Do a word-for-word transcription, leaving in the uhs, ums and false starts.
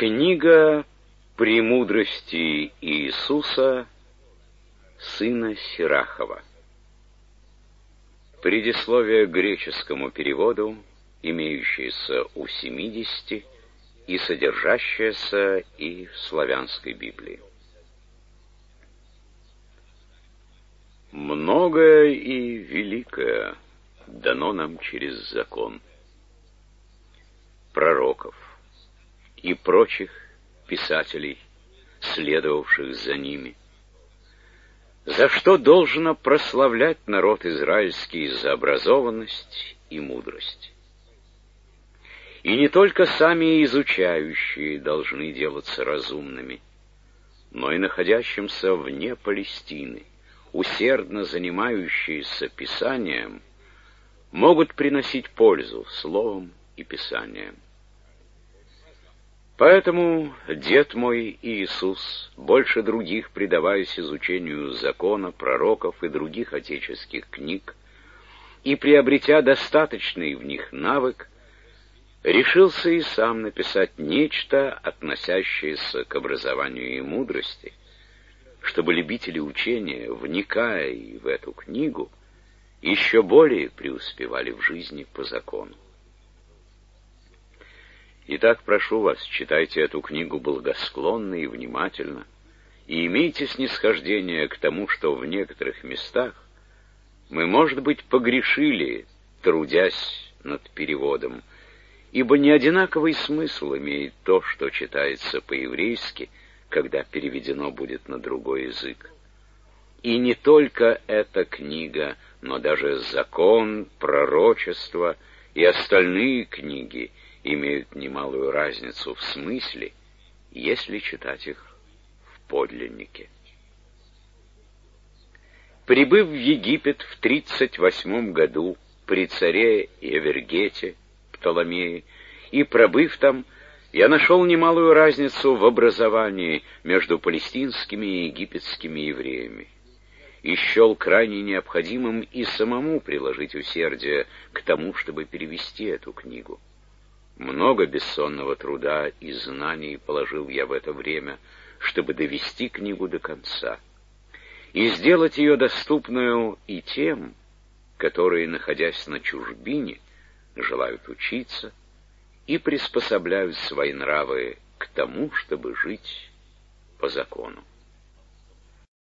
Книга «Премудрости Иисуса, сына Сирахова». Предисловие к греческому переводу, имеющееся у семидесяти и содержащееся и в славянской Библии. Многое и великое дано нам через закон, пророков и прочих писателей, следовавших за ними, за что должно прославлять народ израильский за образованность и мудрость. И не только сами изучающие должны делаться разумными, но и находящимся вне Палестины, усердно занимающиеся Писанием, могут приносить пользу словом и Писанием. Поэтому дед мой Иисус, больше других предаваясь изучению закона, пророков и других отеческих книг, и приобретя достаточный в них навык, решился и сам написать нечто, относящееся к образованию и мудрости, чтобы любители учения, вникая в эту книгу, еще более преуспевали в жизни по закону. Итак, прошу вас, читайте эту книгу благосклонно и внимательно, и имейте снисхождение к тому, что в некоторых местах мы, может быть, погрешили, трудясь над переводом, ибо не одинаковый смысл имеет то, что читается по-еврейски, когда переведено будет на другой язык. И не только эта книга, но даже закон, пророчество и остальные книги имеют немалую разницу в смысле, если читать их в подлиннике. Прибыв в Египет в тридцать восьмом году при царе Евергете Птоломее и пробыв там, я нашел немалую разницу в образовании между палестинскими и египетскими евреями, и счел крайне необходимым и самому приложить усердие к тому, чтобы перевести эту книгу. Много бессонного труда и знаний положил я в это время, чтобы довести книгу до конца и сделать ее доступную и тем, которые, находясь на чужбине, желают учиться и приспособляют свои нравы к тому, чтобы жить по закону.